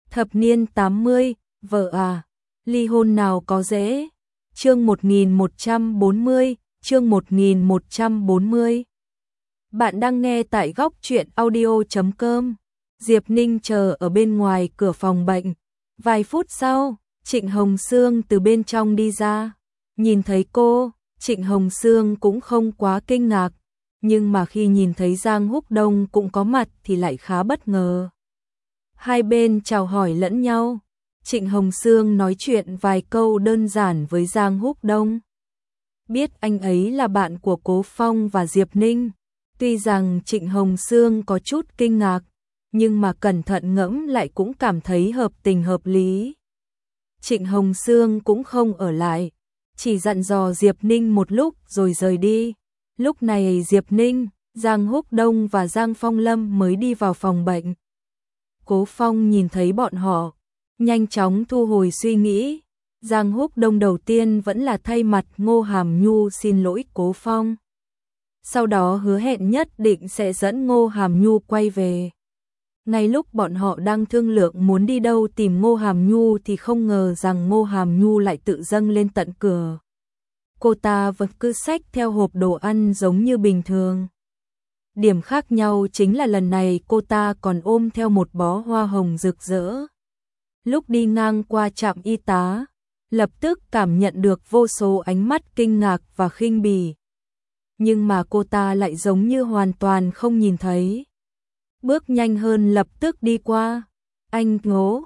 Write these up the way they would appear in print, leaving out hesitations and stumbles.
Thập niên 80, vợ à, ly hôn nào có dễ. Chương 1140, chương 1140. Bạn đang nghe tại góc truyện audio.com. Diệp Ninh chờ ở bên ngoài cửa phòng bệnh. Vài phút sau, Trịnh Hồng Sương từ bên trong đi ra. Nhìn thấy cô, Trịnh Hồng Sương cũng không quá kinh ngạc, nhưng mà khi nhìn thấy Giang Húc Đông cũng có mặt thì lại khá bất ngờ. Hai bên chào hỏi lẫn nhau. Trịnh Hồng Sương nói chuyện vài câu đơn giản với Giang Húc Đông. Biết anh ấy là bạn của Cố Phong và Diệp Ninh. Tuy rằng Trịnh Hồng Sương có chút kinh ngạc, nhưng mà cẩn thận ngẫm lại cũng cảm thấy hợp tình hợp lý. Trịnh Hồng Sương cũng không ở lại, chỉ dặn dò Diệp Ninh một lúc rồi rời đi. Lúc này Diệp Ninh, Giang Húc Đông và Giang Phong Lâm mới đi vào phòng bệnh. Cố Phong nhìn thấy bọn họ, nhanh chóng thu hồi suy nghĩ. Giang Húc Đông đầu tiên vẫn là thay mặt Ngô Hàm Nhu xin lỗi Cố Phong. Sau đó hứa hẹn nhất định sẽ dẫn Ngô Hàm Nhu quay về. Ngay lúc bọn họ đang thương lượng muốn đi đâu tìm Ngô Hàm Nhu thì không ngờ rằng Ngô Hàm Nhu lại tự dâng lên tận cửa. Cô ta vẫn cứ xách theo hộp đồ ăn giống như bình thường. Điểm khác nhau chính là lần này cô ta còn ôm theo một bó hoa hồng rực rỡ. Lúc đi ngang qua trạm y tá, lập tức cảm nhận được vô số ánh mắt kinh ngạc và khinh bỉ. Nhưng mà cô ta lại giống như hoàn toàn không nhìn thấy. Bước nhanh hơn lập tức đi qua. Anh Ngô,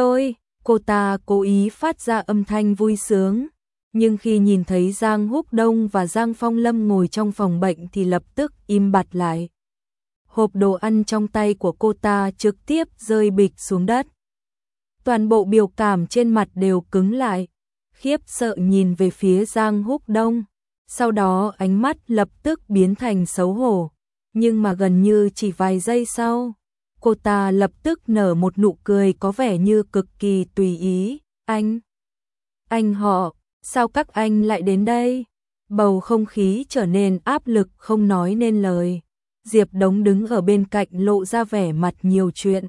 cô ta cố ý phát ra âm thanh vui sướng. Nhưng khi nhìn thấy Giang Húc Đông và Giang Phong Lâm ngồi trong phòng bệnh thì lập tức im bặt lại. Hộp đồ ăn trong tay của cô ta trực tiếp rơi bịch xuống đất. Toàn bộ biểu cảm trên mặt đều cứng lại, khiếp sợ nhìn về phía Giang Húc Đông. Sau đó ánh mắt lập tức biến thành xấu hổ. Nhưng mà gần như chỉ vài giây sau, cô ta lập tức nở một nụ cười có vẻ như cực kỳ tùy ý. Anh họ, sao các anh lại đến đây? Bầu không khí trở nên áp lực không nói nên lời. Diệp Đống đứng ở bên cạnh lộ ra vẻ mặt nhiều chuyện.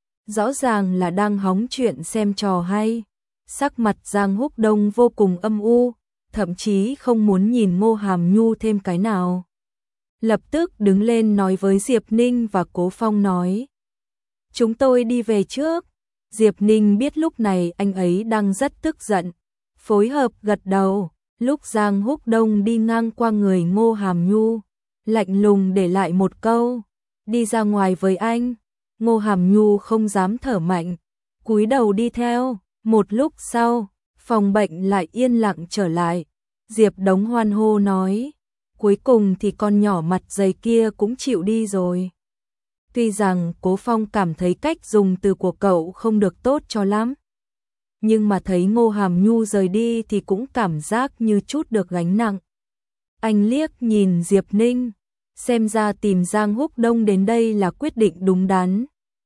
Rõ ràng là đang hóng chuyện xem trò hay. Sắc mặt Giang Húc Đông vô cùng âm u, thậm chí không muốn nhìn Ngô Hàm Nhu thêm cái nào. Lập tức đứng lên nói với Diệp Ninh và Cố Phong nói. Chúng tôi đi về trước. Diệp Ninh biết lúc này anh ấy đang rất tức giận. Phối hợp gật đầu. Lúc Giang Húc Đông đi ngang qua người Ngô Hàm Nhu, lạnh lùng để lại một câu. Đi ra ngoài với anh. Ngô Hàm Nhu không dám thở mạnh, cúi đầu đi theo. Một lúc sau, phòng bệnh lại yên lặng trở lại. Diệp Đống hoan hô nói. Cuối cùng thì con nhỏ mặt dày kia cũng chịu đi rồi. Tuy rằng Cố Phong cảm thấy cách dùng từ của cậu không được tốt cho lắm, nhưng mà thấy Ngô Hàm Nhu rời đi thì cũng cảm giác như chút được gánh nặng. Anh liếc nhìn Diệp Ninh, xem ra tìm Giang Húc Đông đến đây là quyết định đúng đắn.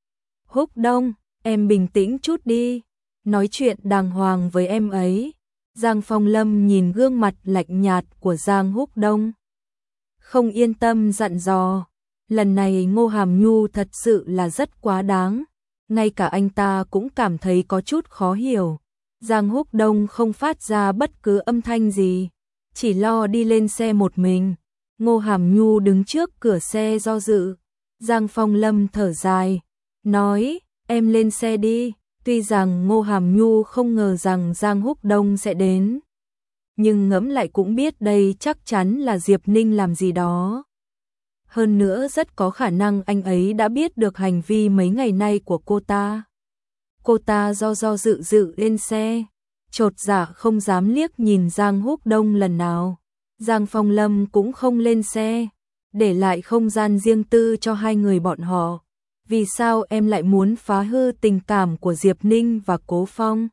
Húc Đông, em bình tĩnh chút đi, nói chuyện đàng hoàng với em ấy. Giang Phong Lâm nhìn gương mặt lạnh nhạt của Giang Húc Đông, không yên tâm dặn dò. Lần này Ngô Hàm Nhu thật sự là rất quá đáng. Ngay cả anh ta cũng cảm thấy có chút khó hiểu. Giang Húc Đông không phát ra bất cứ âm thanh gì, chỉ lo đi lên xe một mình. Ngô Hàm Nhu đứng trước cửa xe do dự. Giang Phong Lâm thở dài, nói, em lên xe đi. Tuy rằng Ngô Hàm Nhu không ngờ rằng Giang Húc Đông sẽ đến, nhưng ngẫm lại cũng biết đây chắc chắn là Diệp Ninh làm gì đó. Hơn nữa rất có khả năng anh ấy đã biết được hành vi mấy ngày nay của cô ta. Cô ta do dự lên xe, chột dạ không dám liếc nhìn Giang Húc Đông lần nào. Giang Phong Lâm cũng không lên xe, để lại không gian riêng tư cho hai người bọn họ. Vì sao em lại muốn phá hư tình cảm của Diệp Ninh và Cố Phong?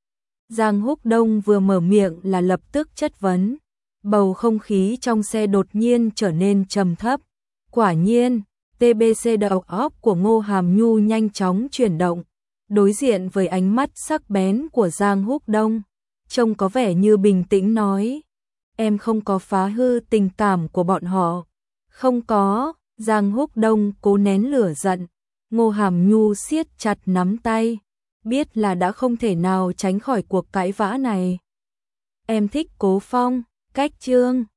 Giang Húc Đông vừa mở miệng là lập tức chất vấn. Bầu không khí trong xe đột nhiên trở nên trầm thấp. Quả nhiên, TBC đầu óc của Ngô Hàm Nhu nhanh chóng chuyển động, đối diện với ánh mắt sắc bén của Giang Húc Đông, trông có vẻ như bình tĩnh nói. Em không có phá hư tình cảm của bọn họ. Không có. Giang Húc Đông cố nén lửa giận. Ngô Hàm Nhu siết chặt nắm tay. biết là đã không thể nào tránh khỏi cuộc cãi vã này. Em thích Cố Phong, cách Chương